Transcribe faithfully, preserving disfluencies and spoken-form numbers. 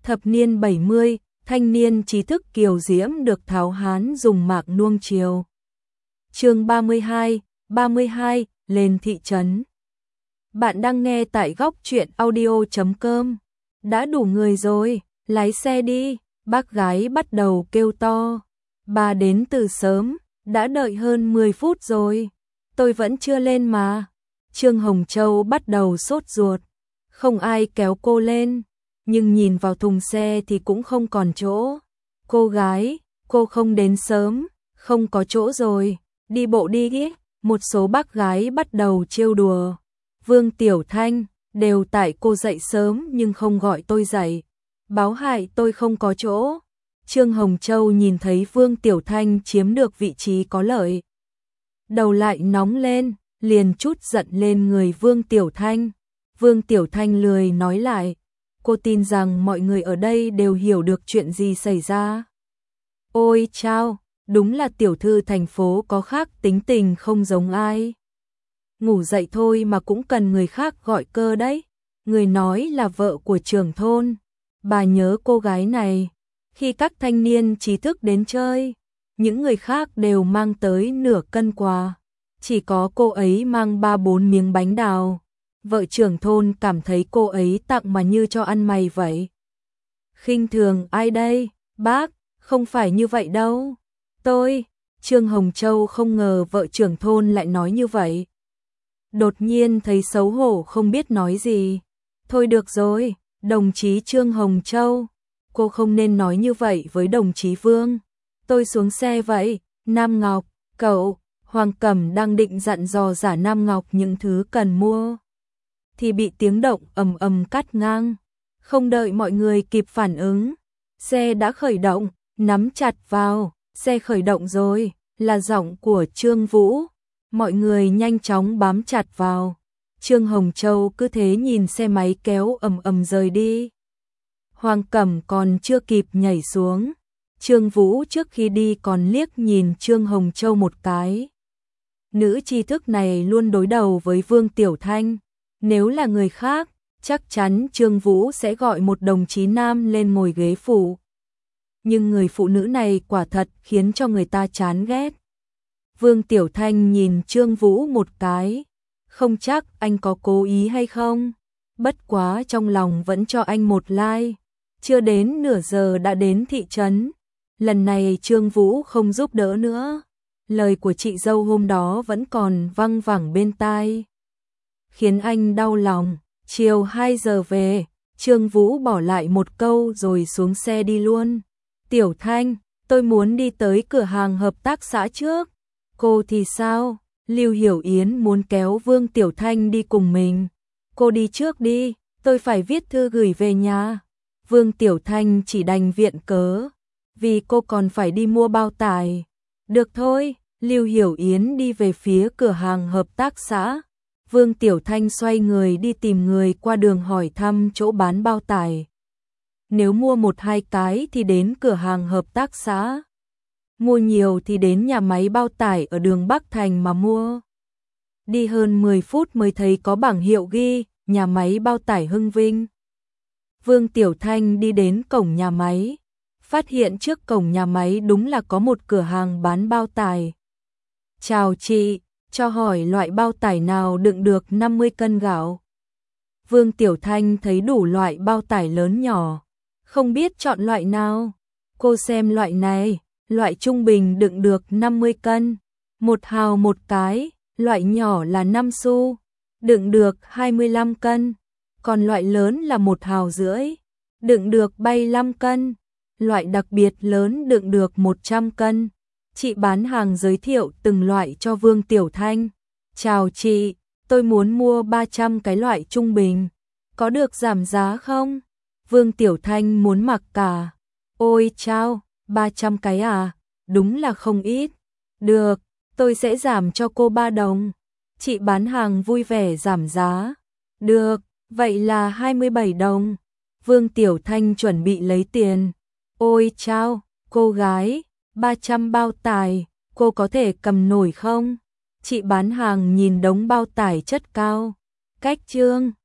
Thập niên bảy mươi, thanh niên trí thức kiều diễm được tháo hán dùng mạc nuông chiều. Chương ba mươi hai, ba mươi hai, lên thị trấn. Bạn đang nghe tại góc truyện audio chấm com. Đã đủ người rồi, lái xe đi, bác gái bắt đầu kêu to. Bà đến từ sớm, đã đợi hơn mười phút rồi. Tôi vẫn chưa lên mà. Trương Hồng Châu bắt đầu sốt ruột. Không ai kéo cô lên, nhưng nhìn vào thùng xe thì cũng không còn chỗ. Cô gái, cô không đến sớm, không có chỗ rồi, đi bộ đi ghế. Một số bác gái bắt đầu trêu đùa. Vương Tiểu Thanh, đều tại cô dậy sớm nhưng không gọi tôi dậy. Báo hại tôi không có chỗ. Trương Hồng Châu nhìn thấy Vương Tiểu Thanh chiếm được vị trí có lợi. Đầu lại nóng lên, liền chút giận lên người Vương Tiểu Thanh. Vương Tiểu Thanh lười nói lại. Cô tin rằng mọi người ở đây đều hiểu được chuyện gì xảy ra. Ôi chao, đúng là tiểu thư thành phố có khác tính tình không giống ai. Ngủ dậy thôi mà cũng cần người khác gọi cơ đấy. Người nói là vợ của trưởng thôn. Bà nhớ cô gái này. Khi các thanh niên trí thức đến chơi, những người khác đều mang tới nửa cân quà. Chỉ có cô ấy mang ba bốn miếng bánh đào. Vợ trưởng thôn cảm thấy cô ấy tặng mà như cho ăn mày vậy. Khinh thường ai đây? Bác, không phải như vậy đâu. Tôi, Trương Hồng Châu không ngờ vợ trưởng thôn lại nói như vậy. Đột nhiên thấy xấu hổ không biết nói gì. Thôi được rồi, đồng chí Trương Hồng Châu, cô không nên nói như vậy với đồng chí Vương. Tôi xuống xe vậy, Nam Ngọc, cậu, Hoàng Cẩm đang định dặn dò giả Nam Ngọc những thứ cần mua. Thì bị tiếng động ầm ầm cắt ngang. Không đợi mọi người kịp phản ứng. Xe đã khởi động, nắm chặt vào, xe khởi động rồi, là giọng của Trương Vũ. Mọi người nhanh chóng bám chặt vào. Trương Hồng Châu cứ thế nhìn xe máy kéo ầm ầm rời đi. Hoàng Cẩm còn chưa kịp nhảy xuống. Trương Vũ trước khi đi còn liếc nhìn Trương Hồng Châu một cái. Nữ tri thức này luôn đối đầu với Vương Tiểu Thanh. Nếu là người khác, chắc chắn Trương Vũ sẽ gọi một đồng chí nam lên ngồi ghế phụ. Nhưng người phụ nữ này quả thật khiến cho người ta chán ghét. Vương Tiểu Thanh nhìn Trương Vũ một cái. Không chắc anh có cố ý hay không. Bất quá trong lòng vẫn cho anh một like. Chưa đến nửa giờ đã đến thị trấn. Lần này Trương Vũ không giúp đỡ nữa. Lời của chị dâu hôm đó vẫn còn văng vẳng bên tai. Khiến anh đau lòng. Chiều hai giờ về, Trương Vũ bỏ lại một câu rồi xuống xe đi luôn. Tiểu Thanh, tôi muốn đi tới cửa hàng hợp tác xã trước. Cô thì sao? Lưu Hiểu Yến muốn kéo Vương Tiểu Thanh đi cùng mình. Cô đi trước đi, tôi phải viết thư gửi về nhà. Vương Tiểu Thanh chỉ đành viện cớ, vì cô còn phải đi mua bao tải. Được thôi, Lưu Hiểu Yến đi về phía cửa hàng hợp tác xã. Vương Tiểu Thanh xoay người đi tìm người qua đường hỏi thăm chỗ bán bao tải. Nếu mua một hai cái thì đến cửa hàng hợp tác xã. Mua nhiều thì đến nhà máy bao tải ở đường Bắc Thành mà mua. Đi hơn mười phút mới thấy có bảng hiệu ghi, nhà máy bao tải Hưng Vinh. Vương Tiểu Thanh đi đến cổng nhà máy. Phát hiện trước cổng nhà máy đúng là có một cửa hàng bán bao tải. Chào chị, cho hỏi loại bao tải nào đựng được năm mươi cân gạo. Vương Tiểu Thanh thấy đủ loại bao tải lớn nhỏ. Không biết chọn loại nào. Cô xem loại này, loại trung bình đựng được năm mươi cân. Một hào một cái, loại nhỏ là năm xu, đựng được hai mươi lăm cân. Còn loại lớn là một hào rưỡi, đựng được bảy mươi lăm cân. Loại đặc biệt lớn đựng được một trăm cân. Chị bán hàng giới thiệu từng loại cho Vương Tiểu Thanh. Chào chị, tôi muốn mua ba trăm cái loại trung bình. Có được giảm giá không? Vương Tiểu Thanh muốn mặc cả. Ôi chao, ba trăm cái à? Đúng là không ít. Được, tôi sẽ giảm cho cô ba đồng. Chị bán hàng vui vẻ giảm giá. Được, vậy là hai mươi bảy đồng. Vương Tiểu Thanh chuẩn bị lấy tiền. Ôi chao, cô gái, ba trăm bao tải, cô có thể cầm nổi không? Chị bán hàng nhìn đống bao tải chất cao. Cách trương.